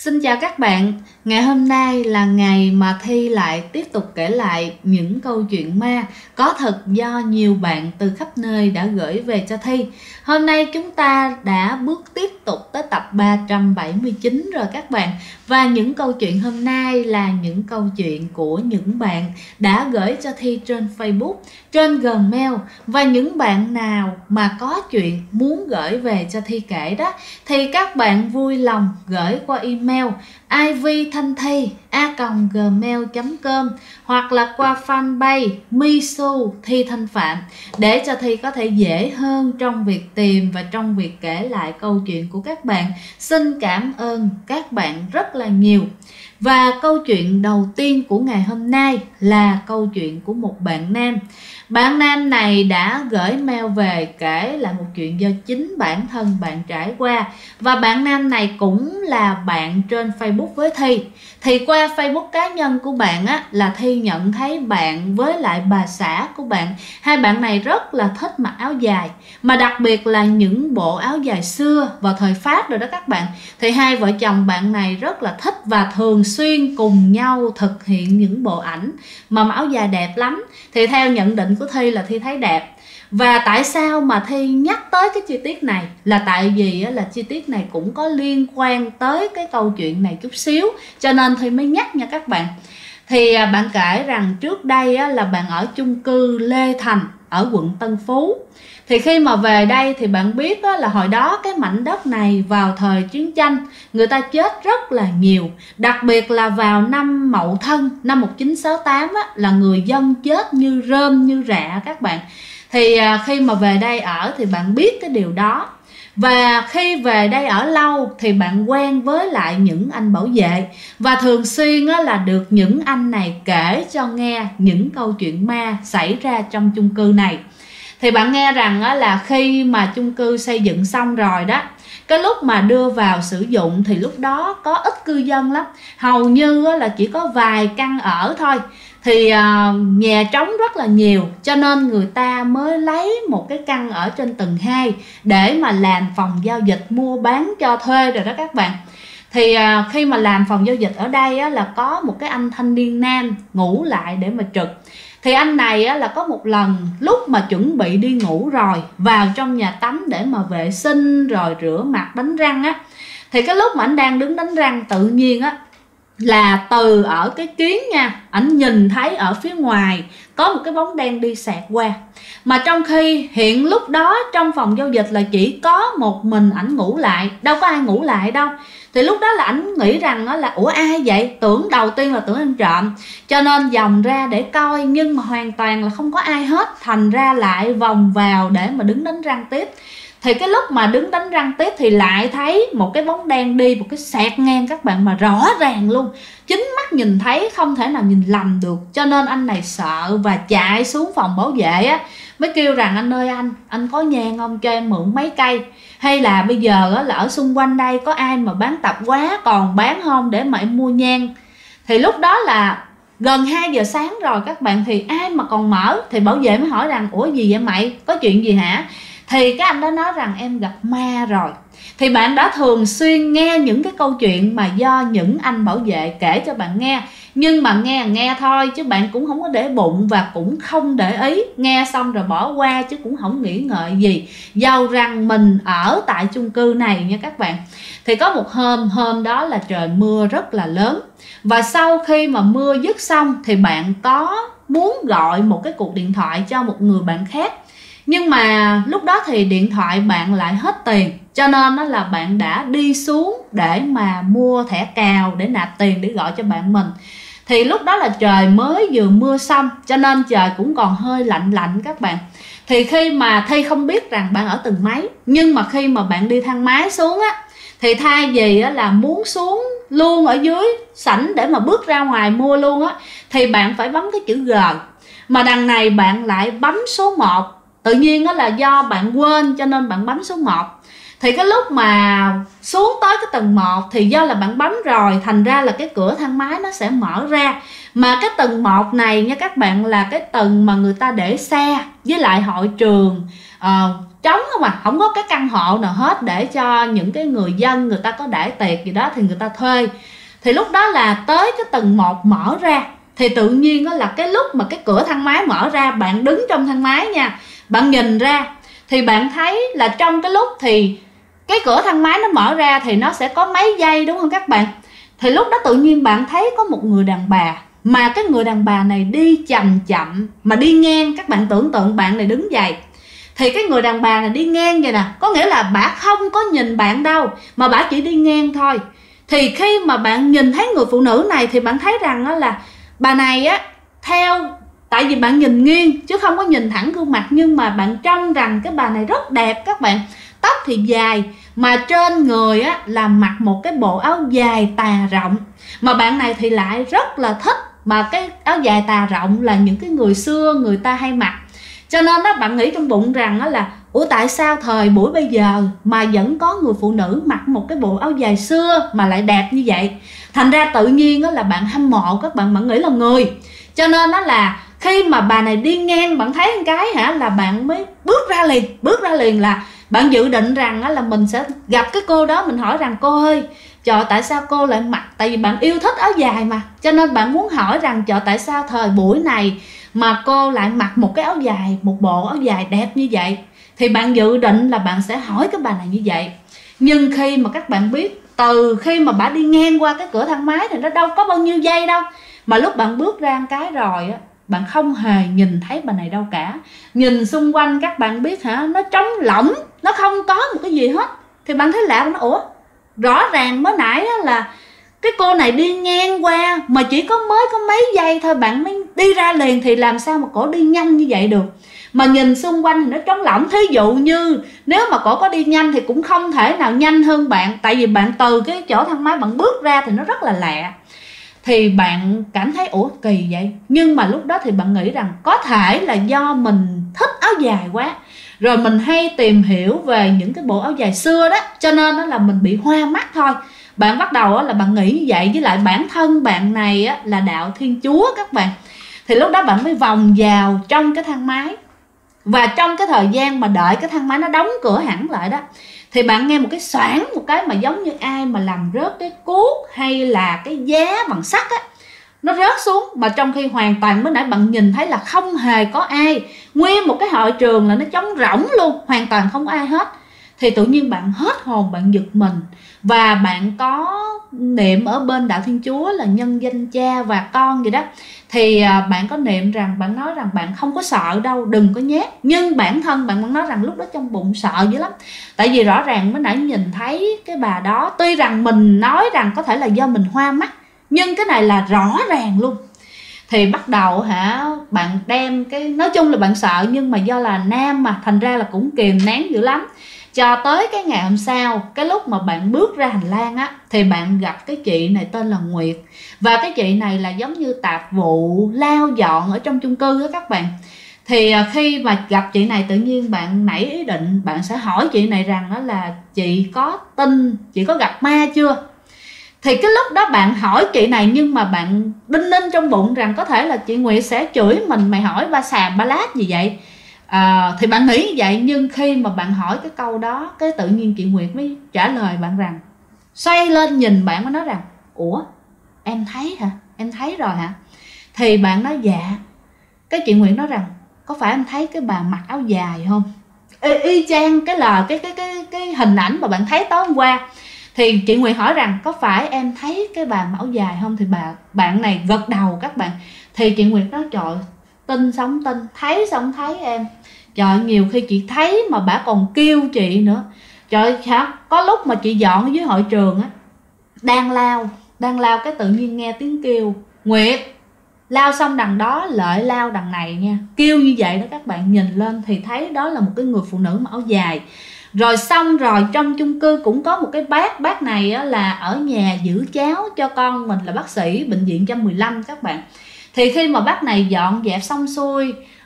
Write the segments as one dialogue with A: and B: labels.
A: Xin chào các bạn, ngày hôm nay là ngày mà Thi lại tiếp tục kể lại những câu chuyện ma có thật do nhiều bạn từ khắp nơi đã gửi về cho Thi. Hôm nay chúng ta đã bước tiếp tục tới tập 379 rồi các bạn. Và những câu chuyện hôm nay là những câu chuyện của những bạn đã gửi cho Thi trên Facebook, trên Gmail. Và những bạn nào mà có chuyện muốn gửi về cho Thi kể đó thì các bạn vui lòng gửi qua email ivthanthi@gmail.com hoặc là qua fanpage Misu Thi Thanh Phạm để cho Thi có thể dễ hơn trong việc tìm và trong việc kể lại câu chuyện của các bạn. Xin cảm ơn các bạn rất là nhiều. Và câu chuyện đầu tiên của ngày hôm nay là câu chuyện của một bạn nam. Bạn nam này đã gửi mail về kể lại một chuyện do chính bản thân bạn trải qua. Và bạn nam này cũng là bạn trên Facebook với Thi. Thì qua Facebook cá nhân của bạn á, là Thi nhận thấy bạn với lại bà xã của bạn, hai bạn này rất là thích mặc áo dài. Mà đặc biệt là những bộ áo dài xưa vào thời Pháp rồi đó các bạn. Thì hai vợ chồng bạn này rất là thích và thường xuyên cùng nhau thực hiện những bộ ảnh mà áo dài đẹp lắm. Thì theo nhận định của Thi là Thi thấy đẹp. Và tại sao mà Thi nhắc tới cái chi tiết này là tại vì là chi tiết này cũng có liên quan tới cái câu chuyện này chút xíu, cho nên Thi mới nhắc nha các bạn. Thì bạn kể rằng trước đây là bạn ở chung cư Lê Thành ở quận Tân Phú. Thì khi mà về đây thì bạn biết là hồi đó cái mảnh đất này vào thời chiến tranh người ta chết rất là nhiều. Đặc biệt là vào năm Mậu Thân năm 1968 là người dân chết như rơm như rạ các bạn. Thì khi mà về đây ở thì bạn biết cái điều đó. Và khi về đây ở lâu thì bạn quen với lại những anh bảo vệ. Và thường xuyên là được những anh này kể cho nghe những câu chuyện ma xảy ra trong chung cư này. Thì bạn nghe rằng là khi mà chung cư xây dựng xong rồi đó, cái lúc mà đưa vào sử dụng thì lúc đó có ít cư dân lắm. Hầu như là chỉ có vài căn ở thôi. Thì nhà trống rất là nhiều, cho nên người ta mới lấy một cái căn ở trên tầng 2 để mà làm phòng giao dịch mua bán cho thuê rồi đó các bạn. Thì khi mà làm phòng giao dịch ở đây là có một cái anh thanh niên nam ngủ lại để mà trực. Thì anh này là có một lần lúc mà chuẩn bị đi ngủ rồi vào trong nhà tắm để mà vệ sinh rồi rửa mặt đánh răng á. Thì cái lúc mà anh đang đứng đánh răng tự nhiên là từ ở cái kiến nha, ảnh nhìn thấy ở phía ngoài có một cái bóng đen đi xẹt qua. Mà trong khi hiện lúc đó trong phòng giao dịch là chỉ có một mình ảnh ngủ lại, đâu có ai ngủ lại đâu. Thì lúc đó là ảnh nghĩ rằng là ủa ai vậy, tưởng đầu tiên là tưởng anh trộm, cho nên vòng ra để coi nhưng mà hoàn toàn là không có ai hết. Thành ra lại vòng vào để mà đứng đánh răng tiếp. Thì cái lúc mà đứng đánh răng tiếp thì lại thấy một cái bóng đen đi, một cái xẹt ngang các bạn, mà rõ ràng luôn, chính mắt nhìn thấy, không thể nào nhìn lầm được. Cho nên anh này sợ và chạy xuống phòng bảo vệ mới kêu rằng anh ơi anh có nhang không, cho em mượn mấy cây, hay là bây giờ là ở xung quanh đây có ai mà bán tạp hóa còn bán không để mà em mua nhang. Thì lúc đó là gần 2 giờ sáng rồi các bạn, thì ai mà còn mở. Thì bảo vệ mới hỏi rằng ủa gì vậy mày, có chuyện gì hả? Thì cái anh đó nói rằng em gặp ma rồi. Thì bạn đã thường xuyên nghe những cái câu chuyện mà do những anh bảo vệ kể cho bạn nghe. Nhưng mà nghe thôi chứ bạn cũng không có để bụng và cũng không để ý. Nghe xong rồi bỏ qua chứ cũng không nghĩ ngợi gì. Dầu rằng mình ở tại chung cư này nha các bạn. Thì có một hôm đó là trời mưa rất là lớn. Và sau khi mà mưa dứt xong thì bạn có muốn gọi một cái cuộc điện thoại cho một người bạn khác. Nhưng mà lúc đó thì điện thoại bạn lại hết tiền, cho nên là bạn đã đi xuống để mà mua thẻ cào để nạp tiền để gọi cho bạn mình. Thì lúc đó là trời mới vừa mưa xong, cho nên trời cũng còn hơi lạnh lạnh các bạn. Thì khi mà Thi không biết rằng bạn ở tầng mấy, nhưng mà khi mà bạn đi thang máy xuống thì thay vì là muốn xuống luôn ở dưới sảnh để mà bước ra ngoài mua luôn thì bạn phải bấm cái chữ G. Mà đằng này bạn lại bấm số 1. Tự nhiên là do bạn quên cho nên bạn bấm số 1. Thì cái lúc mà xuống tới cái tầng 1 thì do là bạn bấm rồi, thành ra là cái cửa thang máy nó sẽ mở ra. Mà cái tầng 1 này nha các bạn, là cái tầng mà người ta để xe với lại hội trường trống không à, không có cái căn hộ nào hết để cho những cái người dân người ta có đãi tiệc gì đó thì người ta thuê. Thì lúc đó là tới cái tầng 1 mở ra, thì tự nhiên đó là cái lúc mà cái cửa thang máy mở ra, bạn đứng trong thang máy nha, bạn nhìn ra thì bạn thấy là trong cái lúc thì cái cửa thang máy nó mở ra thì nó sẽ có mấy giây đúng không các bạn. Thì lúc đó tự nhiên bạn thấy có một người đàn bà, mà cái người đàn bà này đi chậm chậm mà đi ngang. Các bạn tưởng tượng bạn này đứng dậy thì cái người đàn bà này đi ngang vậy nè, có nghĩa là bà không có nhìn bạn đâu mà bà chỉ đi ngang thôi. Thì khi mà bạn nhìn thấy người phụ nữ này thì bạn thấy rằng đó là bà này á, theo tại vì bạn nhìn nghiêng chứ không có nhìn thẳng gương mặt, nhưng mà bạn trông rằng cái bà này rất đẹp các bạn. Tóc thì dài mà trên người á là mặc một cái bộ áo dài tà rộng, mà bạn này thì lại rất là thích mà cái áo dài tà rộng là những cái người xưa người ta hay mặc. Cho nên đó bạn nghĩ trong bụng rằng đó là ủa tại sao thời buổi bây giờ mà vẫn có người phụ nữ mặc một cái bộ áo dài xưa mà lại đẹp như vậy. Thành ra tự nhiên đó là bạn hâm mộ, các bạn nghĩ là người. Cho nên đó là khi mà bà này đi ngang bạn thấy một cái là bạn mới bước ra liền là bạn dự định rằng là mình sẽ gặp cái cô đó, mình hỏi rằng cô ơi, trời tại sao cô lại mặc, tại vì bạn yêu thích áo dài mà, cho nên bạn muốn hỏi rằng trời tại sao thời buổi này mà cô lại mặc một cái áo dài, một bộ áo dài đẹp như vậy. Thì bạn dự định là bạn sẽ hỏi cái bà này như vậy. Nhưng khi mà các bạn biết, từ khi mà bà đi ngang qua cái cửa thang máy thì nó đâu có bao nhiêu giây đâu, mà lúc bạn bước ra cái rồi á, bạn không hề nhìn thấy bà này đâu cả. Nhìn xung quanh các bạn biết nó trống lỏng, nó không có một cái gì hết. Thì bạn thấy lạ, nó ủa, rõ ràng mới nãy là cái cô này đi ngang qua mà chỉ mới có mấy giây thôi bạn mới đi ra liền, thì làm sao mà cổ đi nhanh như vậy được. Mà nhìn xung quanh thì nó trống lỏng. Thí dụ như nếu mà cổ có đi nhanh thì cũng không thể nào nhanh hơn bạn, tại vì bạn từ cái chỗ thang máy bạn bước ra thì nó rất là lạ. Thì bạn cảm thấy ủa kỳ vậy. Nhưng mà lúc đó thì bạn nghĩ rằng có thể là do mình thích áo dài quá, rồi mình hay tìm hiểu về những cái bộ áo dài xưa đó, cho nên đó là mình bị hoa mắt thôi. Bạn bắt đầu là bạn nghĩ như vậy. Với lại bản thân bạn này là đạo Thiên Chúa các bạn. Thì lúc đó bạn mới vòng vào trong cái thang máy. Và trong cái thời gian mà đợi cái thang máy nó đóng cửa hẳn lại đó, thì bạn nghe một cái xoảng, một cái mà giống như ai mà làm rớt cái cuốc hay là cái giá bằng sắt á, nó rớt xuống. Mà trong khi hoàn toàn mới nãy bạn nhìn thấy là không hề có ai, nguyên một cái hội trường là nó trống rỗng luôn, hoàn toàn không có ai hết. Thì tự nhiên bạn hết hồn, bạn giật mình. Và bạn có niệm ở bên đạo Thiên Chúa là nhân danh Cha và Con gì đó. Thì bạn có niệm rằng, bạn nói rằng bạn không có sợ đâu, đừng có nhát. Nhưng bản thân bạn vẫn nói rằng lúc đó trong bụng sợ dữ lắm. Tại vì rõ ràng mới nãy nhìn thấy cái bà đó, tuy rằng mình nói rằng có thể là do mình hoa mắt, nhưng cái này là rõ ràng luôn. Thì bắt đầu bạn đem cái, nói chung là bạn sợ, nhưng mà do là nam mà thành ra là cũng kìm nén dữ lắm. Cho tới cái ngày hôm sau, cái lúc mà bạn bước ra hành lang á, thì bạn gặp cái chị này tên là Nguyệt. Và cái chị này là giống như tạp vụ lau dọn ở trong chung cư á các bạn. Thì khi mà gặp chị này, tự nhiên bạn nảy ý định bạn sẽ hỏi chị này rằng đó là chị có tin, chị có gặp ma chưa. Thì cái lúc đó bạn hỏi chị này, nhưng mà bạn đinh ninh trong bụng rằng có thể là chị Nguyệt sẽ chửi mình, mày hỏi ba xàm ba lát gì vậy. Thì bạn nghĩ như vậy. Nhưng khi mà bạn hỏi cái câu đó, cái tự nhiên chị Nguyệt mới trả lời bạn rằng, xoay lên nhìn bạn mới nói rằng, ủa em thấy hả, em thấy rồi hả. Thì bạn nói dạ. Cái chị Nguyệt nói rằng, có phải em thấy cái bà mặc áo dài không? Y chang cái là cái hình ảnh mà bạn thấy tối hôm qua. Thì chị Nguyệt hỏi rằng, có phải em thấy cái bà mặc áo dài không? Thì bạn này gật đầu các bạn. Thì chị Nguyệt nói, trời, tin sống tin, thấy xong thấy em. Trời, nhiều khi chị thấy mà bà còn kêu chị nữa. Trời hả, có lúc mà chị dọn ở dưới hội trường á, đang lao cái tự nhiên nghe tiếng kêu, Nguyệt. Lao xong đằng đó lại lao đằng này nha, kêu như vậy đó các bạn. Nhìn lên thì thấy đó là một cái người phụ nữ mặc áo dài. Rồi xong rồi trong chung cư cũng có một cái bác này á, là ở nhà giữ cháu cho con mình là bác sĩ bệnh viện 115 các bạn. Thì khi mà bác này dọn dẹp xong xuôi,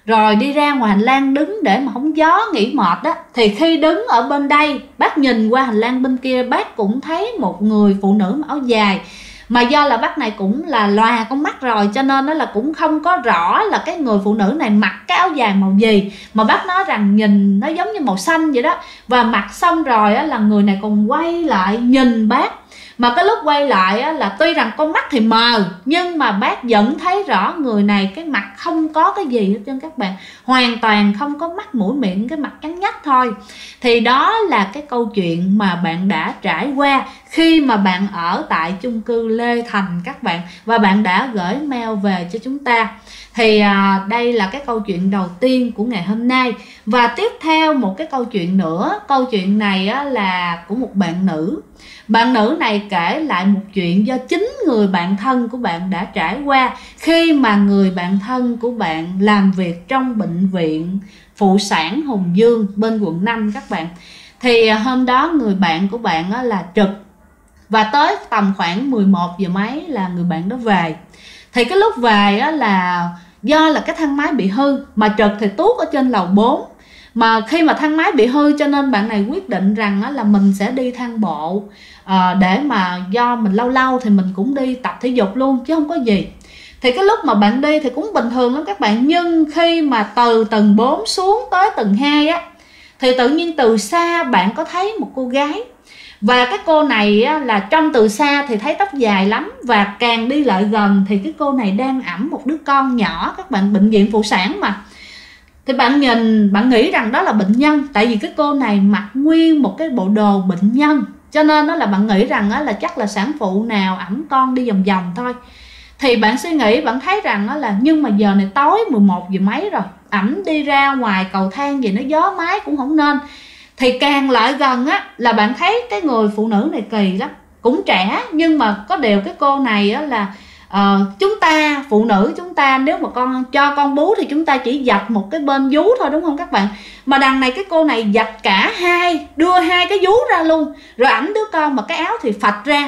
A: rồi đi ra ngoài hành lang đứng để mà hóng gió nghỉ mệt đó, thì khi đứng ở bên đây bác nhìn qua hành lang bên kia, bác cũng thấy một người phụ nữ mặc áo dài. Mà do là bác này cũng là lòa con mắt rồi, cho nên nó là cũng không có rõ là cái người phụ nữ này mặc cái áo dài màu gì, mà bác nói rằng nhìn nó giống như màu xanh vậy đó. Và mặc xong rồi á, là người này còn quay lại nhìn bác. Mà cái lúc quay lại á, là tuy rằng con mắt thì mờ, nhưng mà bác vẫn thấy rõ người này cái mặt không có cái gì hết trơn các bạn, hoàn toàn không có mắt mũi miệng, cái mặt trắng nhách thôi. Thì đó là cái câu chuyện mà bạn đã trải qua khi mà bạn ở tại chung cư Lê Thành các bạn, và bạn đã gửi mail về cho chúng ta. Thì đây là cái câu chuyện đầu tiên của ngày hôm nay. Và tiếp theo một cái câu chuyện nữa. Câu chuyện này á, là của một bạn nữ. Bạn nữ này kể lại một chuyện do chính người bạn thân của bạn đã trải qua khi mà người bạn thân của bạn làm việc trong bệnh viện phụ sản Hùng Dương bên quận 5 các bạn. Thì hôm đó người bạn của bạn á, là trực, và tới tầm khoảng 11 giờ mấy là người bạn đó về. Thì cái lúc về á, là do là cái thang máy bị hư, mà trực thì tuốt ở trên lầu 4. Mà khi mà thang máy bị hư cho nên bạn này quyết định rằng là mình sẽ đi thang bộ, để mà do mình lâu lâu thì mình cũng đi tập thể dục luôn chứ không có gì. Thì cái lúc mà bạn đi thì cũng bình thường lắm các bạn. Nhưng khi mà từ tầng 4 xuống tới tầng 2 á, thì tự nhiên từ xa bạn có thấy một cô gái. Và cái cô này á, là trong từ xa thì thấy tóc dài lắm, và càng đi lại gần thì cái cô này đang ẵm một đứa con nhỏ các bạn, bệnh viện phụ sản mà. Thì bạn nhìn, bạn nghĩ rằng đó là bệnh nhân, tại vì cái cô này mặc nguyên một cái bộ đồ bệnh nhân, cho nên đó là bạn nghĩ rằng đó là chắc là sản phụ nào ẵm con đi vòng vòng thôi. Thì bạn suy nghĩ, bạn thấy rằng đó là nhưng mà giờ này tối 11 giờ mấy rồi, ẵm đi ra ngoài cầu thang gì nó gió mái cũng không nên. Thì càng lại gần á là bạn thấy cái người phụ nữ này kỳ lắm, cũng trẻ, nhưng mà có điều cái cô này á là chúng ta phụ nữ, chúng ta nếu mà cho con bú thì chúng ta chỉ giặt một cái bên vú thôi, đúng không các bạn? Mà đằng này cái cô này giặt cả hai, đưa hai cái vú ra luôn, rồi ẵm đứa con mà cái áo thì phạch ra.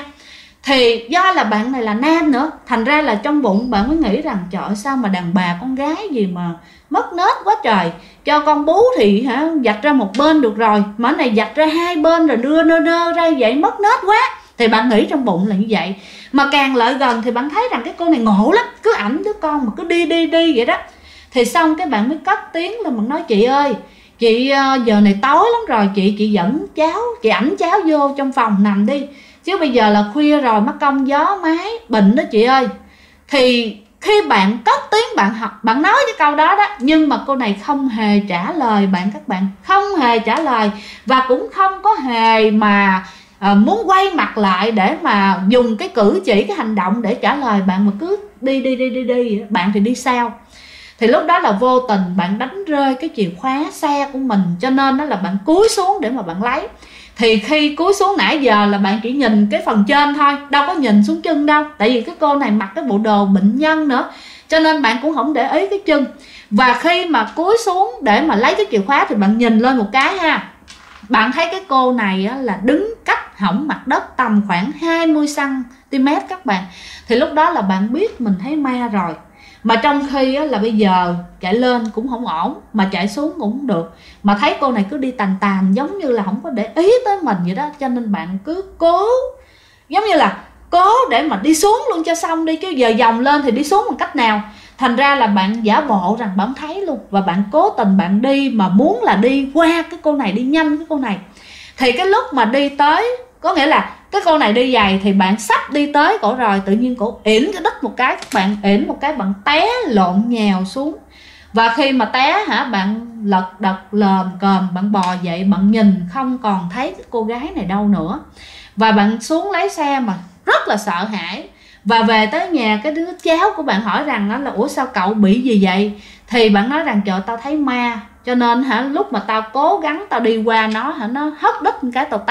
A: Thì do là bạn này là nam nữa, thành ra là trong bụng bạn mới nghĩ rằng trời ơi, sao mà đàn bà con gái gì mà mất nết quá trời. Cho con bú thì giặt ra một bên được rồi, mà cái này giặt ra hai bên rồi đưa nơ ra vậy mất nết quá. Thì bạn nghĩ trong bụng là như vậy. Mà càng lại gần thì bạn thấy rằng cái cô này ngộ lắm, cứ ẵm đứa con mà cứ đi vậy đó. Thì xong cái bạn mới cất tiếng là bạn nói chị ơi, chị giờ này tối lắm rồi, chị dẫn cháu, chị ẵm cháu vô trong phòng nằm đi, chứ bây giờ là khuya rồi mất công gió mái bệnh đó chị ơi. Thì khi bạn cất tiếng bạn nói cái câu đó đó, nhưng mà cô này không hề trả lời bạn các bạn, không hề trả lời, và cũng không có hề mà muốn quay mặt lại để mà dùng cái cử chỉ, cái hành động để trả lời bạn, mà cứ đi. Bạn thì đi sao? Thì lúc đó là vô tình bạn đánh rơi cái chìa khóa xe của mình, cho nên đó là bạn cúi xuống để mà bạn lấy. Thì khi cúi xuống nãy giờ là bạn chỉ nhìn cái phần trên thôi, đâu có nhìn xuống chân đâu, tại vì cái cô này mặc cái bộ đồ bệnh nhân nữa, cho nên bạn cũng không để ý cái chân. Và khi mà cúi xuống để mà lấy cái chìa khóa thì bạn nhìn lên một cái ha, bạn thấy cái cô này á, là đứng cách hõng mặt đất tầm khoảng 20 cm các bạn. Thì lúc đó là bạn biết mình thấy ma rồi. Mà trong khi á, là bây giờ chạy lên cũng không ổn, mà chạy xuống cũng không được, mà thấy cô này cứ đi tàn giống như là không có để ý tới mình vậy đó. Cho nên bạn cứ cố, giống như là cố để mà đi xuống luôn cho xong đi, chứ giờ vòng lên thì đi xuống bằng cách nào. Thành ra là bạn giả bộ rằng bạn thấy luôn, và bạn cố tình bạn đi mà muốn là đi qua cái cô này, đi nhanh cái cô này. Thì cái lúc mà đi tới, có nghĩa là cái cô này đi giày thì bạn sắp đi tới cổ rồi, tự nhiên cổ ỉn cái đất một cái, bạn ỉn một cái, bạn té lộn nhào xuống. Và khi mà té bạn lật đật lờm cờm, bạn bò dậy, bạn nhìn không còn thấy cái cô gái này đâu nữa. Và bạn xuống lấy xe mà rất là sợ hãi. Và về tới nhà, cái đứa cháu của bạn hỏi rằng đó là ủa sao cậu bị gì vậy? Thì bạn nói rằng trời tao thấy ma, cho nên lúc mà tao cố gắng tao đi qua nó nó hất đất một cái tao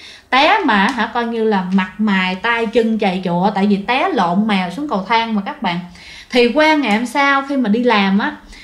A: té mà coi như là mặt mày tay chân chày chụa, tại vì té lộn mèo xuống cầu thang mà các bạn. Thì qua ngày hôm sau khi mà đi làm á,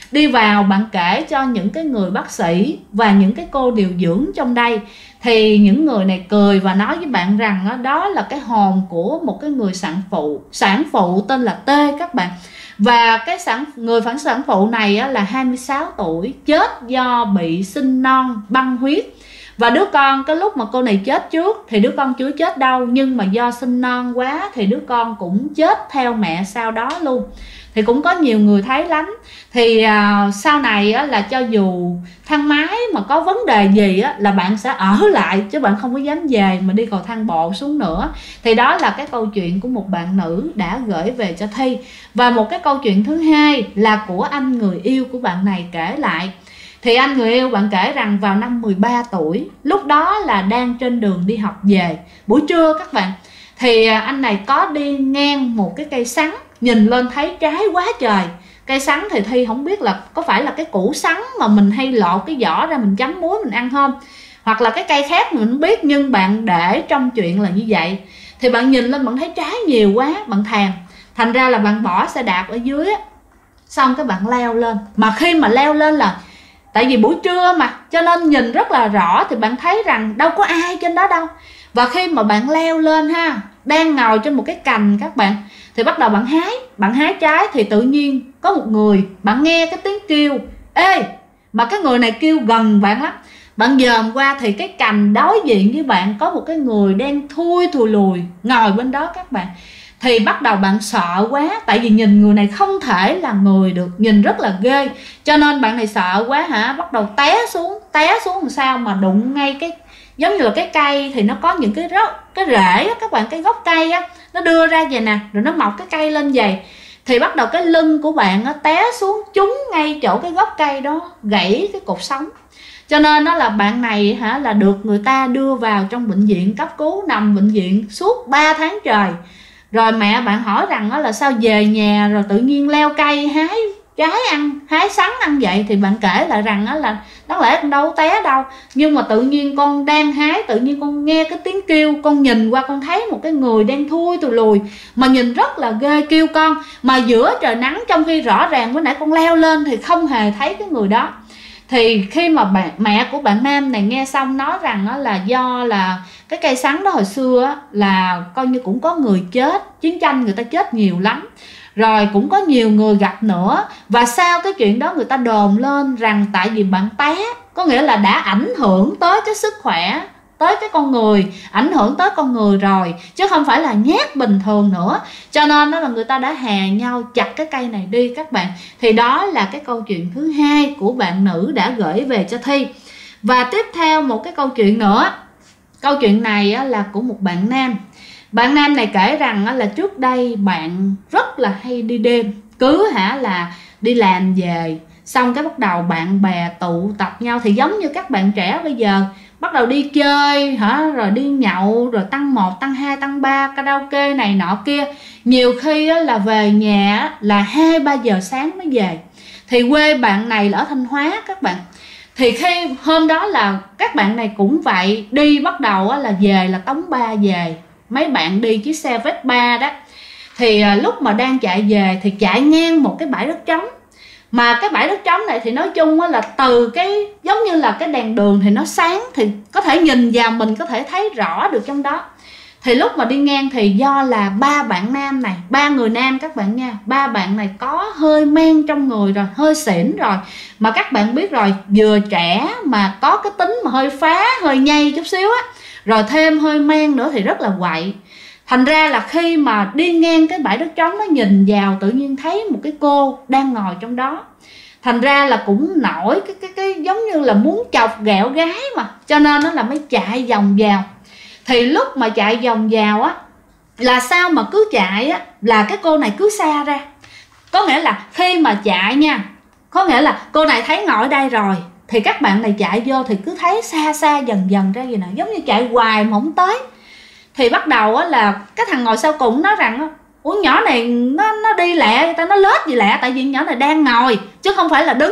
A: đi vào bạn kể cho những cái người bác sĩ và những cái cô điều dưỡng trong đây, thì những người này cười và nói với bạn rằng đó là cái hồn của một cái người sản phụ tên là T các bạn. Và cái người sản phụ này là 26 tuổi, chết do bị sinh non băng huyết. Và đứa con cái lúc mà cô này chết trước thì đứa con chưa chết đâu, nhưng mà do sinh non quá thì đứa con cũng chết theo mẹ sau đó luôn. Thì cũng có nhiều người thấy lắm. Thì sau này là cho dù thang máy mà có vấn đề gì là bạn sẽ ở lại, chứ bạn không có dám về mà đi cầu thang bộ xuống nữa. Thì đó là cái câu chuyện của một bạn nữ đã gửi về cho Thi. Và một cái câu chuyện thứ hai là của anh người yêu của bạn này kể lại. Thì anh người yêu bạn kể rằng vào năm 13 tuổi, lúc đó là đang trên đường đi học về, buổi trưa các bạn. Thì anh này có đi ngang một cái cây sắn, nhìn lên thấy trái quá trời. Cây sắn thì Thi không biết là có phải là cái củ sắn mà mình hay lột cái vỏ ra mình chấm muối mình ăn không, hoặc là cái cây khác mình không biết, nhưng bạn để trong chuyện là như vậy. Thì bạn nhìn lên bạn thấy trái nhiều quá, bạn thèm. Thành ra là bạn bỏ xe đạp ở dưới á, xong cái bạn leo lên. Mà khi mà leo lên là tại vì buổi trưa mà, cho nên nhìn rất là rõ, thì bạn thấy rằng đâu có ai trên đó đâu. Và khi mà bạn leo lên ha, đang ngồi trên một cái cành các bạn, thì bắt đầu bạn hái trái. Thì tự nhiên có một người, bạn nghe cái tiếng kêu ê, mà cái người này kêu gần bạn lắm. Bạn dòm qua thì cái cành đối diện với bạn có một cái người đang thui thùi lùi ngồi bên đó các bạn. Thì bắt đầu bạn sợ quá, tại vì nhìn người này không thể là người được, nhìn rất là ghê. Cho nên bạn này sợ quá hả, bắt đầu té xuống làm sao mà đụng ngay cái giống như là cái cây, thì nó có những cái rễ á, các bạn, cái gốc cây á, nó đưa ra vậy nè, rồi nó mọc cái cây lên vậy. Thì bắt đầu cái lưng của bạn á, té xuống trúng ngay chỗ cái gốc cây đó, gãy cái cột sống. Cho nên đó là bạn này là được người ta đưa vào trong bệnh viện cấp cứu, nằm bệnh viện suốt 3 tháng trời. Rồi mẹ bạn hỏi rằng là sao về nhà rồi tự nhiên leo cây hái trái ăn, hái sắn ăn vậy. Thì bạn kể lại rằng là đáng lẽ con đâu té đâu, nhưng mà tự nhiên con đang hái, tự nhiên con nghe cái tiếng kêu, con nhìn qua con thấy một cái người đang thui tùi lùi mà nhìn rất là ghê, kêu con mà giữa trời nắng, trong khi rõ ràng bữa nãy con leo lên thì không hề thấy cái người đó. Thì khi mà mẹ của bạn nam này nghe xong nói rằng là do là cái cây sắn đó hồi xưa là coi như cũng có người chết, chiến tranh người ta chết nhiều lắm, rồi cũng có nhiều người gặp nữa. Và sau cái chuyện đó người ta đồn lên rằng tại vì bạn té, có nghĩa là đã ảnh hưởng tới cái sức khỏe, tới cái con người, ảnh hưởng tới con người rồi, chứ không phải là nhát bình thường nữa. Cho nên đó là người ta đã hè nhau chặt cái cây này đi các bạn. Thì đó là cái câu chuyện thứ hai của bạn nữ đã gửi về cho Thi. Và tiếp theo một cái câu chuyện nữa. Câu chuyện này là của một bạn nam. Bạn nam này kể rằng là trước đây bạn rất là hay đi đêm, cứ là đi làm về xong cái bắt đầu bạn bè tụ tập nhau, thì giống như các bạn trẻ bây giờ bắt đầu đi chơi rồi đi nhậu, rồi tăng 1, tăng 2, tăng 3, karaoke này nọ kia. Nhiều khi là về nhà là 2-3 giờ sáng mới về. Thì quê bạn này là ở Thanh Hóa các bạn. Thì khi hôm đó là các bạn này cũng vậy, đi bắt đầu là về là tống ba về. Mấy bạn đi chiếc xe Vespa đó. Thì lúc mà đang chạy về thì chạy ngang một cái bãi đất trống. Mà cái bãi đất trống này thì nói chung là từ cái giống như là cái đèn đường thì nó sáng, thì có thể nhìn vào mình có thể thấy rõ được trong đó. Thì lúc mà đi ngang thì do là 3 bạn nam này, 3 người nam các bạn nha, 3 bạn này có hơi men trong người rồi, hơi xỉn rồi. Mà các bạn biết rồi, vừa trẻ mà có cái tính mà hơi phá, hơi nhây chút xíu á, rồi thêm hơi men nữa thì rất là quậy. Thành ra là khi mà đi ngang cái bãi đất trống, nó nhìn vào tự nhiên thấy một cái cô đang ngồi trong đó. Thành ra là cũng nổi cái giống như là muốn chọc ghẹo gái mà, cho nên nó là mới chạy vòng vào. Thì lúc mà chạy vòng vào á, là sao mà cứ chạy á, là cái cô này cứ xa ra. Có nghĩa là khi mà chạy nha, có nghĩa là cô này thấy ngồi ở đây rồi, thì các bạn này chạy vô thì cứ thấy xa xa dần dần ra vậy nè, giống như chạy hoài mà không tới. Thì bắt đầu á là cái thằng ngồi sau cùng nói rằng ủa nhỏ này nó đi lẹ, người ta nó lết gì lẹ, tại vì nhỏ này đang ngồi chứ không phải là đứng.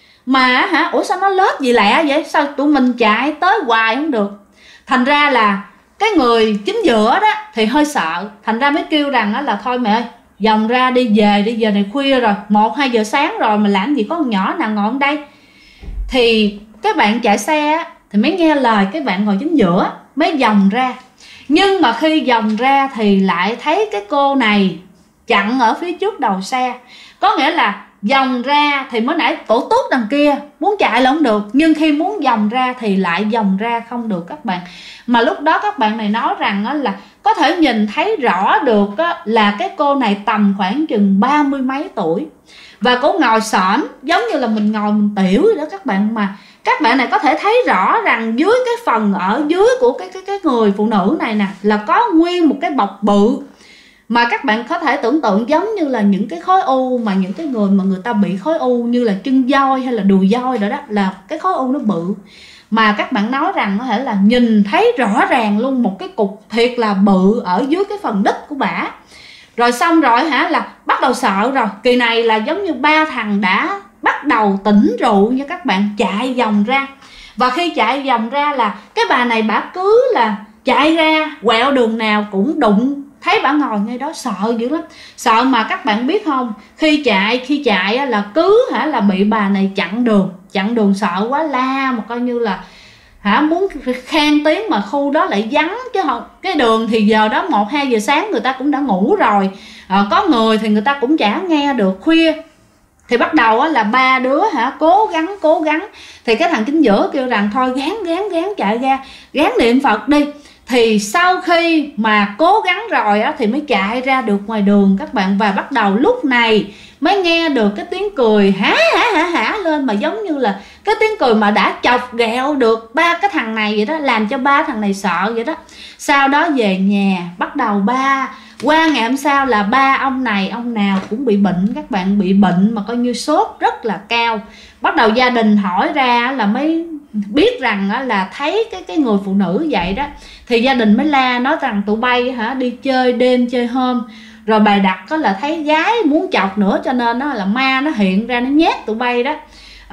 A: Mà ủa sao nó lết gì lẹ vậy, sao tụi mình chạy tới hoài không được. Thành ra là cái người chính giữa đó thì hơi sợ, thành ra mới kêu rằng là thôi mẹ ơi, vòng ra đi về, đi giờ này khuya rồi, 1-2 giờ sáng rồi mà làm gì có con nhỏ nào ngồi đây. Thì các bạn chạy xe thì mới nghe lời cái bạn ngồi chính giữa, mới vòng ra. Nhưng mà khi vòng ra thì lại thấy cái cô này chặn ở phía trước đầu xe. Có nghĩa là vòng ra thì mới nãy tổ tút đằng kia muốn chạy là không được, nhưng khi muốn vòng ra thì lại vòng ra không được các bạn. Mà lúc đó các bạn này nói rằng là có thể nhìn thấy rõ được là cái cô này tầm khoảng chừng 30 mấy tuổi, và cô ngồi xổm giống như là mình ngồi mình tiểu vậy đó các bạn. Mà các bạn này có thể thấy rõ rằng dưới cái phần ở dưới của cái người phụ nữ này nè là có nguyên một cái bọc bự, mà các bạn có thể tưởng tượng giống như là những cái khối u mà những cái người mà người ta bị khối u như là chân voi hay là đùi voi đó, là cái khối u nó bự. Mà các bạn nói rằng có thể là nhìn thấy rõ ràng luôn một cái cục thiệt là bự ở dưới cái phần đít của bả. Rồi xong rồi là bắt đầu sợ rồi. Kỳ này là giống như ba thằng đã bắt đầu tỉnh rượu nha các bạn, chạy vòng ra. Và khi chạy vòng ra là cái bà này bả cứ là chạy ra quẹo đường nào cũng đụng thấy bả ngồi ngay đó, sợ dữ lắm. Sợ mà các bạn biết không, khi chạy là cứ là bị bà này chặn đường sợ quá la mà coi như là muốn khan tiếng, mà khu đó lại vắng chứ không. Cái đường thì giờ đó 1-2 giờ sáng người ta cũng đã ngủ rồi, có người thì người ta cũng chả nghe được, khuya. Thì bắt đầu là ba đứa cố gắng. Thì cái thằng chính giữa kêu rằng thôi gắng chạy ra, gắng niệm Phật đi. Thì sau khi mà cố gắng rồi thì mới chạy ra được ngoài đường các bạn. Và bắt đầu lúc này mới nghe được cái tiếng cười hả lên, mà giống như là cái tiếng cười mà đã chọc ghẹo được ba cái thằng này vậy đó, làm cho ba thằng này sợ vậy đó. Sau đó về nhà bắt đầu qua ngày hôm sau là ba ông này ông nào cũng bị bệnh các bạn, bị bệnh mà coi như sốt rất là cao. Bắt đầu gia đình hỏi ra là mới biết rằng là thấy cái người phụ nữ vậy đó. Thì gia đình mới la nói rằng tụi bay đi chơi đêm chơi hôm, rồi bày đặt là thấy gái muốn chọc nữa, cho nên là ma nó hiện ra nó nhét tụi bay đó.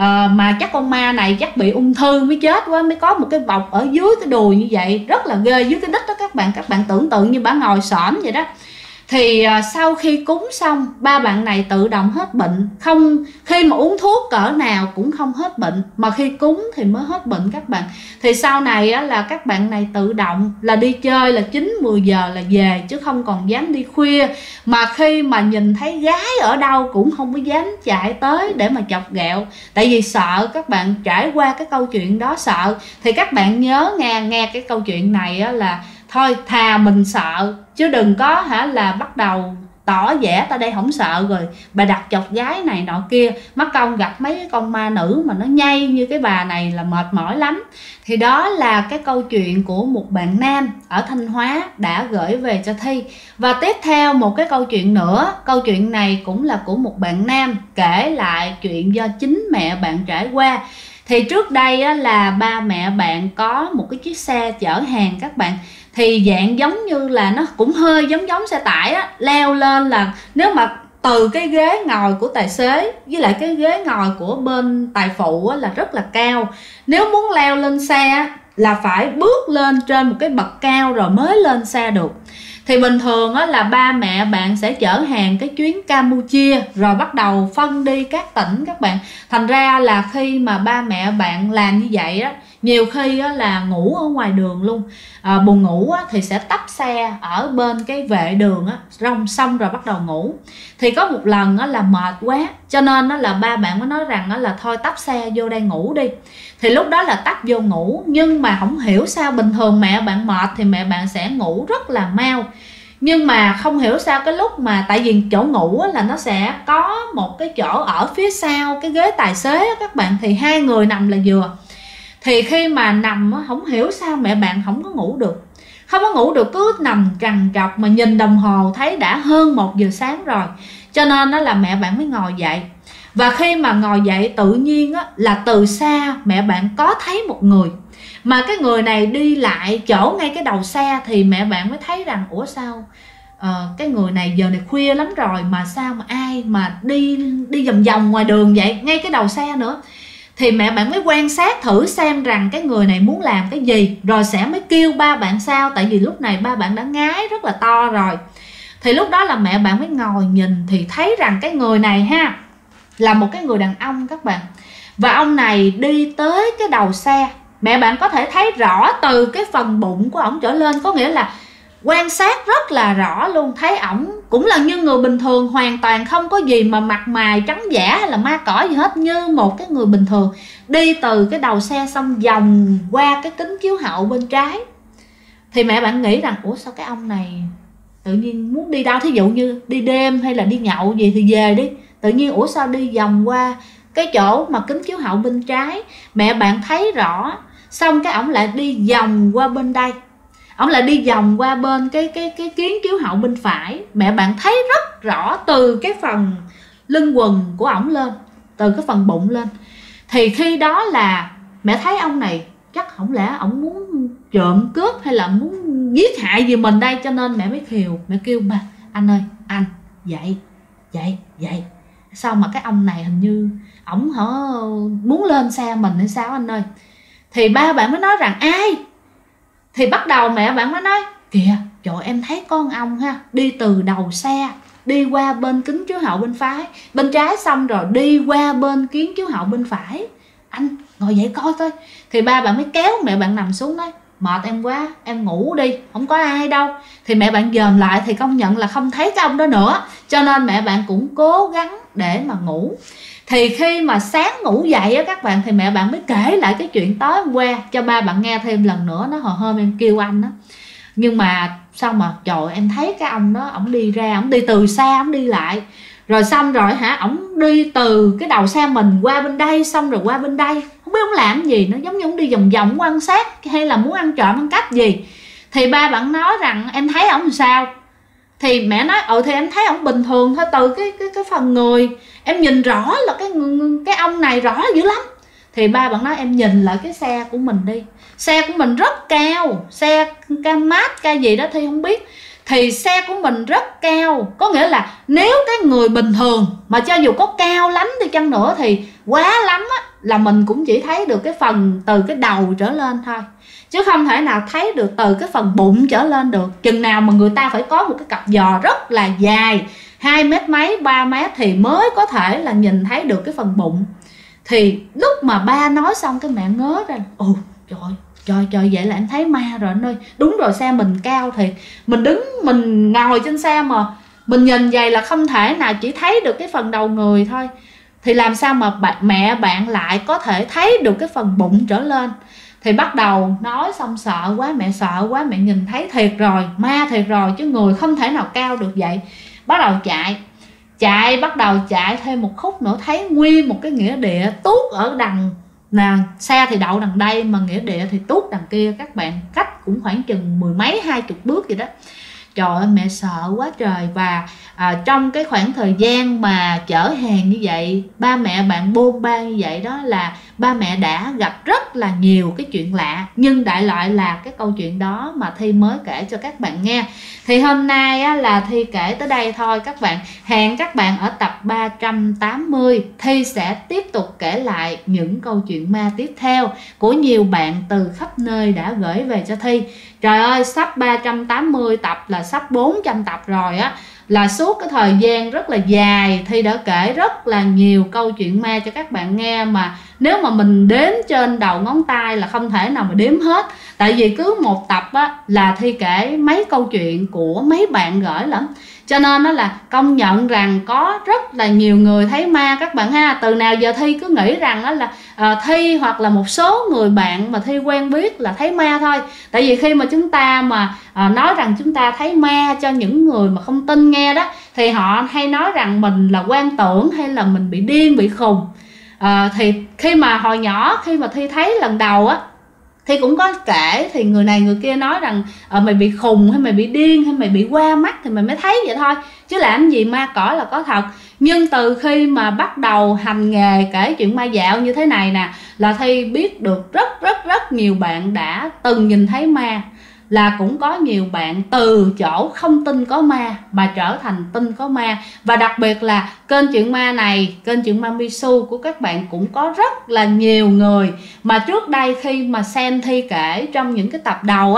A: Mà chắc con ma này chắc bị ung thư mới chết quá, mới có một cái bọc ở dưới cái đùi như vậy, rất là ghê, dưới cái đít đó các bạn tưởng tượng như bả ngồi xổm vậy đó. Thì sau khi cúng xong, ba bạn này tự động hết bệnh. Không, khi mà uống thuốc cỡ nào cũng không hết bệnh, mà khi cúng thì mới hết bệnh các bạn. Thì sau này là các bạn này tự động là đi chơi là 9-10 giờ là về, chứ không còn dám đi khuya. Mà khi mà nhìn thấy gái ở đâu cũng không có dám chạy tới để mà chọc ghẹo, tại vì sợ các bạn trải qua cái câu chuyện đó sợ. Thì các bạn nhớ nghe cái câu chuyện này là thôi thà mình sợ, chứ đừng có là bắt đầu tỏ vẻ ta đây không sợ rồi bà đặt chọc gái này nọ kia, mắc công gặp mấy cái con ma nữ mà nó nhây như cái bà này là mệt mỏi lắm. Thì đó là cái câu chuyện của một bạn nam ở Thanh Hóa đã gửi về cho Thi. Và tiếp theo một cái câu chuyện nữa, câu chuyện này cũng là của một bạn nam kể lại chuyện do chính mẹ bạn trải qua. Thì trước đây là ba mẹ bạn có một cái chiếc xe chở hàng các bạn, thì dạng giống như là nó cũng hơi giống xe tải leo lên là nếu mà từ cái ghế ngồi của tài xế với lại cái ghế ngồi của bên tài phụ là rất là cao. Nếu muốn leo lên xe là phải bước lên trên một cái bậc cao rồi mới lên xe được. Thì bình thường là ba mẹ bạn sẽ chở hàng cái chuyến Campuchia rồi bắt đầu phân đi các tỉnh các bạn. Thành ra là khi mà ba mẹ bạn làm như vậy nhiều khi là ngủ ở ngoài đường luôn. Buồn ngủ thì sẽ tấp xe ở bên cái vệ đường xong rồi bắt đầu ngủ. Thì có một lần là mệt quá, cho nên là ba bạn mới nói rằng là thôi tấp xe vô đây ngủ đi. Thì lúc đó là tấp vô ngủ, nhưng mà không hiểu sao bình thường mẹ bạn mệt thì mẹ bạn sẽ ngủ rất là mau. Nhưng mà không hiểu sao cái lúc mà tại vì chỗ ngủ là nó sẽ có một cái chỗ ở phía sau cái ghế tài xế các bạn, thì hai người nằm là vừa. Thì khi mà nằm không hiểu sao mẹ bạn không có ngủ được, cứ nằm trằn trọc mà nhìn đồng hồ thấy đã hơn 1 giờ sáng rồi. Cho nên là mẹ bạn mới ngồi dậy. Và khi mà ngồi dậy tự nhiên là từ xa mẹ bạn có thấy một người, mà cái người này đi lại chỗ ngay cái đầu xe. Thì mẹ bạn mới thấy rằng ủa sao cái người này giờ này khuya lắm rồi mà sao mà ai mà đi vòng vòng ngoài đường vậy, ngay cái đầu xe nữa. Thì mẹ bạn mới quan sát thử xem rằng cái người này muốn làm cái gì, rồi sẽ mới kêu ba bạn sau. Tại vì lúc này ba bạn đã ngái rất là to rồi. Thì lúc đó là mẹ bạn mới ngồi nhìn thì thấy rằng cái người này ha là một cái người đàn ông các bạn. Và ông này đi tới cái đầu xe, mẹ bạn có thể thấy rõ từ cái phần bụng của ổng trở lên, có nghĩa là quan sát rất là rõ luôn, thấy ổng cũng là như người bình thường, hoàn toàn không có gì mà mặt mày trắng giả hay là ma cỏ gì hết, như một cái người bình thường đi từ cái đầu xe xong vòng qua cái kính chiếu hậu bên trái. Thì mẹ bạn nghĩ rằng ủa sao cái ông này tự nhiên muốn đi đâu, thí dụ như đi đêm hay là đi nhậu gì thì về đi, tự nhiên ủa sao đi vòng qua cái chỗ mà kính chiếu hậu bên trái. Mẹ bạn thấy rõ, xong cái ổng lại đi vòng qua bên đây, ổng lại đi vòng qua bên cái kiến chiếu hậu bên phải. Mẹ bạn thấy rất rõ từ cái phần lưng quần của ổng lên, từ cái phần bụng lên. Thì khi đó là mẹ thấy ông này chắc không lẽ ổng muốn trộm cướp hay là muốn giết hại gì mình đây, cho nên mẹ mới khiều, mẹ kêu ba anh ơi, anh dậy. Sao mà cái ông này hình như ổng muốn lên xe mình hay sao anh ơi. Thì ba bạn mới nói rằng ai. Thì bắt đầu mẹ bạn mới nói kìa, trời em thấy con ông ha, đi từ đầu xe đi qua bên kính chiếu hậu bên trái xong rồi đi qua bên kiến chiếu hậu bên phải, anh ngồi dậy coi thôi. Thì ba bạn mới kéo mẹ bạn nằm xuống nói mệt em quá, em ngủ đi, không có ai đâu. Thì mẹ bạn dòm lại thì công nhận là không thấy cái ông đó nữa, cho nên mẹ bạn cũng cố gắng để mà ngủ. Thì khi mà sáng ngủ dậy á các bạn, thì mẹ bạn mới kể lại cái chuyện tối hôm qua cho ba bạn nghe thêm lần nữa. Nó hồi hôm em kêu anh á, nhưng mà sao mà trời em thấy cái ông đó, ổng đi ra, ổng đi từ xa, ổng đi lại, rồi xong rồi hả, ổng đi từ cái đầu xe mình qua bên đây, xong rồi qua bên đây, không biết ổng làm gì, nó giống như ổng đi vòng vòng quan sát hay là muốn ăn trộm ăn cắp gì. Thì ba bạn nói rằng em thấy ổng làm sao. Thì mẹ nói thì em thấy ổng bình thường thôi, từ cái phần người em nhìn rõ là cái ông này rõ dữ lắm. Thì ba bạn nói em nhìn lại cái xe của mình đi, xe của mình rất cao, xe Camaz ca gì đó thì không biết. Thì xe của mình rất cao, có nghĩa là nếu cái người bình thường mà cho dù có cao lắm đi chăng nữa thì quá lắm á, là mình cũng chỉ thấy được cái phần từ cái đầu trở lên thôi, chứ không thể nào thấy được từ cái phần bụng trở lên được. Chừng nào mà người ta phải có một cái cặp giò rất là dài, 2 mét mấy 3 mét thì mới có thể là nhìn thấy được cái phần bụng. Thì lúc mà ba nói xong cái mẹ ngớ ra, ồ trời vậy là em thấy ma rồi anh ơi. Đúng rồi, xe mình cao thiệt, mình đứng mình ngồi trên xe mà mình nhìn vậy là không thể nào chỉ thấy được cái phần đầu người thôi, thì làm sao mà mẹ bạn lại có thể thấy được cái phần bụng trở lên. Thì bắt đầu nói xong sợ quá, mẹ nhìn thấy thiệt rồi, ma thiệt rồi, chứ người không thể nào cao được vậy. Bắt đầu bắt đầu chạy thêm một khúc nữa, thấy nguyên một cái nghĩa địa tuốt ở đằng nè, xe thì đậu đằng đây mà nghĩa địa thì tuốt đằng kia các bạn, cách cũng khoảng chừng 10 mấy 20 bước gì đó. Trời ơi mẹ sợ quá trời. Và trong cái khoảng thời gian mà chở hàng như vậy, ba mẹ bạn bôn ba như vậy đó, là ba mẹ đã gặp rất là nhiều cái chuyện lạ. Nhưng đại loại là cái câu chuyện đó mà Thi mới kể cho các bạn nghe. Thì hôm nay á, là Thi kể tới đây thôi các bạn. Hẹn các bạn ở tập 380, Thi sẽ tiếp tục kể lại những câu chuyện ma tiếp theo của nhiều bạn từ khắp nơi đã gửi về cho Thi. Trời ơi, sắp 380 tập là sắp 400 tập rồi á, là suốt cái thời gian rất là dài Thi đã kể rất là nhiều câu chuyện ma cho các bạn nghe, mà nếu mà mình đếm trên đầu ngón tay là không thể nào mà đếm hết. Tại vì cứ một tập á là Thi kể mấy câu chuyện của mấy bạn gửi lắm, cho nên nó là công nhận rằng có rất là nhiều người thấy ma các bạn ha. Từ nào giờ Thi cứ nghĩ rằng đó là Thi hoặc là một số người bạn mà Thi quen biết là thấy ma thôi. Tại vì khi mà chúng ta mà nói rằng chúng ta thấy ma cho những người mà không tin nghe đó, thì họ hay nói rằng mình là quan tưởng hay là mình bị điên bị khùng. Thì khi mà hồi nhỏ khi mà Thi thấy lần đầu á, Thi cũng có kể, thì người này người kia nói rằng mày bị khùng hay mày bị điên hay mày bị qua mắt thì mày mới thấy vậy thôi, chứ làm gì ma cỏ là có thật. Nhưng từ khi mà bắt đầu hành nghề kể chuyện ma dạo như thế này nè, là Thi biết được rất nhiều bạn đã từng nhìn thấy ma, là cũng có nhiều bạn từ chỗ không tin có ma mà trở thành tin có ma. Và đặc biệt là kênh chuyện ma này, kênh chuyện ma Misu của các bạn cũng có rất là nhiều người mà trước đây khi mà xem Thi kể trong những cái tập đầu á,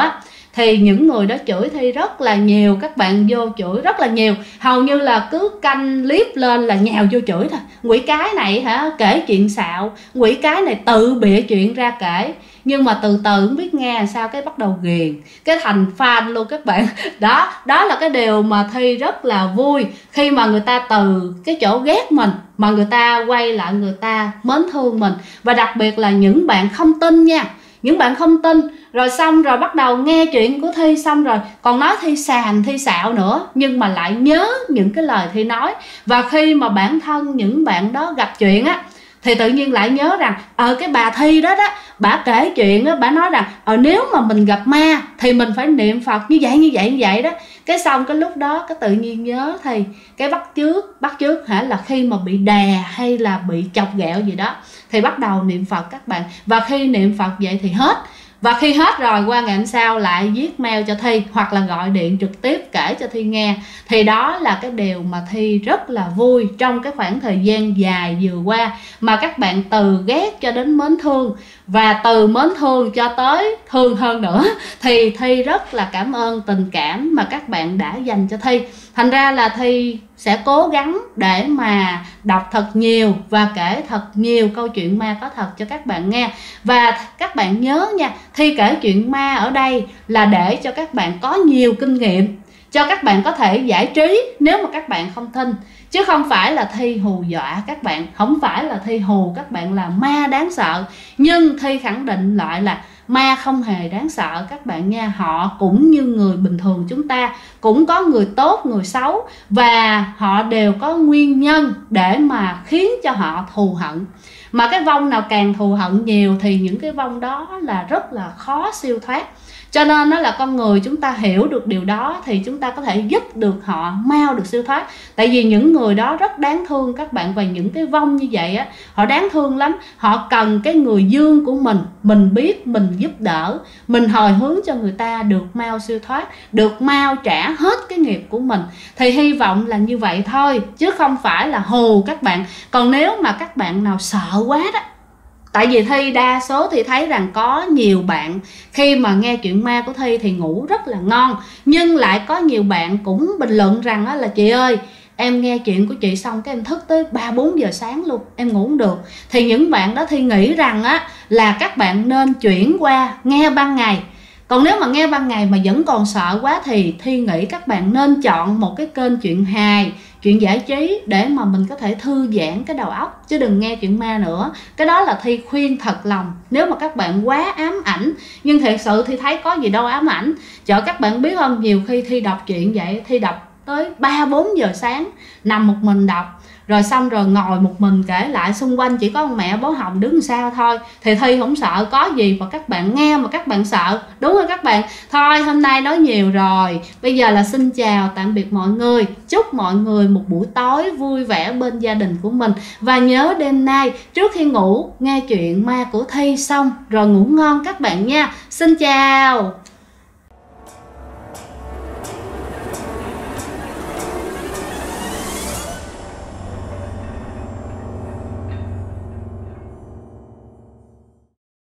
A: thì những người đó chửi Thi rất là nhiều, các bạn vô chửi rất là nhiều, hầu như là cứ canh clip lên là nhào vô chửi thôi. Quỷ cái này hả, kể chuyện xạo, quỷ cái này tự bịa chuyện ra kể. Nhưng mà từ từ không biết nghe sao cái bắt đầu ghiền, cái thành fan luôn các bạn. Đó là cái điều mà Thi rất là vui, khi mà người ta từ cái chỗ ghét mình mà người ta quay lại, người ta mến thương mình. Và đặc biệt là những bạn không tin nha, những bạn không tin rồi xong rồi bắt đầu nghe chuyện của Thi, xong rồi còn nói Thi xàm, Thi xạo nữa, nhưng mà lại nhớ những cái lời Thi nói. Và khi mà bản thân những bạn đó gặp chuyện á thì tự nhiên lại nhớ rằng cái bà Thi đó bà kể chuyện đó, bà nói rằng nếu mà mình gặp ma thì mình phải niệm Phật như vậy đó. Cái xong cái lúc đó cái tự nhiên nhớ thì cái bắt chước hả, là khi mà bị đè hay là bị chọc ghẹo gì đó thì bắt đầu niệm Phật các bạn. Và khi niệm Phật vậy thì hết. Và khi hết rồi qua ngày hôm sau lại viết mail cho Thi hoặc là gọi điện trực tiếp kể cho Thi nghe. Thì đó là cái điều mà Thi rất là vui trong cái khoảng thời gian dài vừa qua, mà các bạn từ ghét cho đến mến thương, và từ mến thương cho tới thương hơn nữa. Thì Thi rất là cảm ơn tình cảm mà các bạn đã dành cho Thi. Thành ra là Thi sẽ cố gắng để mà đọc thật nhiều và kể thật nhiều câu chuyện ma có thật cho các bạn nghe. Và các bạn nhớ nha, Thi kể chuyện ma ở đây là để cho các bạn có nhiều kinh nghiệm, cho các bạn có thể giải trí nếu mà các bạn không tin. Chứ không phải là Thi hù dọa các bạn, không phải là Thi hù các bạn là ma đáng sợ. Nhưng Thi khẳng định lại là ma không hề đáng sợ các bạn nha. Họ cũng như người bình thường chúng ta, cũng có người tốt, người xấu, và họ đều có nguyên nhân để mà khiến cho họ thù hận. Mà cái vong nào càng thù hận nhiều thì những cái vong đó là rất là khó siêu thoát. Cho nên nó là con người chúng ta hiểu được điều đó thì chúng ta có thể giúp được họ mau được siêu thoát. Tại vì những người đó rất đáng thương các bạn, và những cái vong như vậy á, họ đáng thương lắm. Họ cần cái người dương của mình biết mình giúp đỡ, mình hồi hướng cho người ta được mau siêu thoát, được mau trả hết cái nghiệp của mình. Thì hy vọng là như vậy thôi, chứ không phải là hù các bạn. Còn nếu mà các bạn nào sợ quá đó, tại vì Thi đa số thì thấy rằng có nhiều bạn khi mà nghe chuyện ma của Thi thì ngủ rất là ngon. Nhưng lại có nhiều bạn cũng bình luận rằng là chị ơi, em nghe chuyện của chị xong cái em thức tới 3-4 giờ sáng luôn, em ngủ không được. Thì những bạn đó Thi nghĩ rằng là các bạn nên chuyển qua nghe ban ngày. Còn nếu mà nghe ban ngày mà vẫn còn sợ quá thì Thi nghĩ các bạn nên chọn một cái kênh chuyện hài, chuyện giải trí để mà mình có thể thư giãn cái đầu óc, chứ đừng nghe chuyện ma nữa. Cái đó là Thi khuyên thật lòng. Nếu mà các bạn quá ám ảnh, nhưng thật sự Thi thấy có gì đâu ám ảnh. Chợ các bạn biết không, nhiều khi Thi đọc chuyện vậy, Thi đọc tới 3-4 giờ sáng, nằm một mình đọc, rồi xong rồi ngồi một mình kể lại, xung quanh chỉ có mẹ bố Hồng đứng sau thôi. Thì Thi không sợ có gì mà các bạn nghe mà các bạn sợ, đúng không các bạn? Thôi hôm nay nói nhiều rồi, bây giờ là xin chào tạm biệt mọi người. Chúc mọi người một buổi tối vui vẻ bên gia đình của mình. Và nhớ đêm nay trước khi ngủ nghe chuyện ma của Thi xong rồi ngủ ngon các bạn nha. Xin chào.